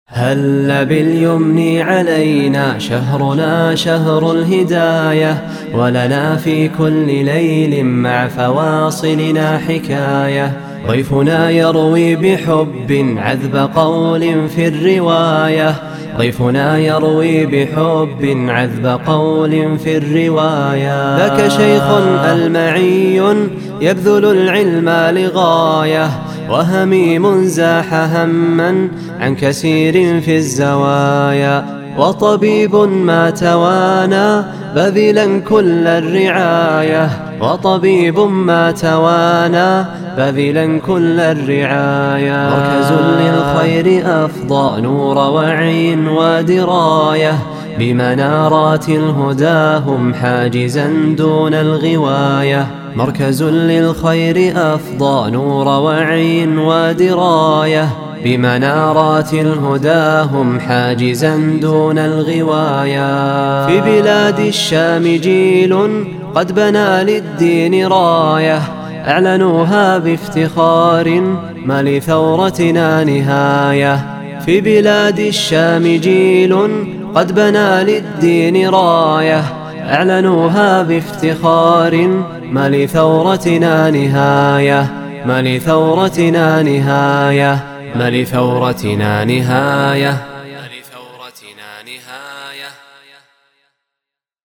هل باليمن علينا شهرنا شهر الهداية، ولنا في كل ليل مع فواصلنا حكاية. ضيفنا يروي بحب عذب قول في الرواية، ضيفنا يروي بحب عذب قول في الرواية. ذاك شيخ ألمعي يبذل العلم لغاية، وهميم زاح هما عن كثير في الزوايا. وطبيب ما توانى بذلا كل الرعاية، وطبيب ما توانى بذلا كل الرعاية. مركز للخير أفضى نور وعي ودراية، بمنارات الهدى هم حاجزا دون الغواية. مركز للخير أفضى نور وعي ودراية، بمنارات الهدى هم حاجزا دون الغواية. في بلاد الشام جيل قد بنى للدين راية، أعلنوها بافتخار ما لثورتنا نهاية. في بلاد الشام جيل قد بنى للدين راية، أعلنوها بافتخار ما لثورتنا نهاية. ما لثورتنا نهاية، ما لثورتنا نهاية.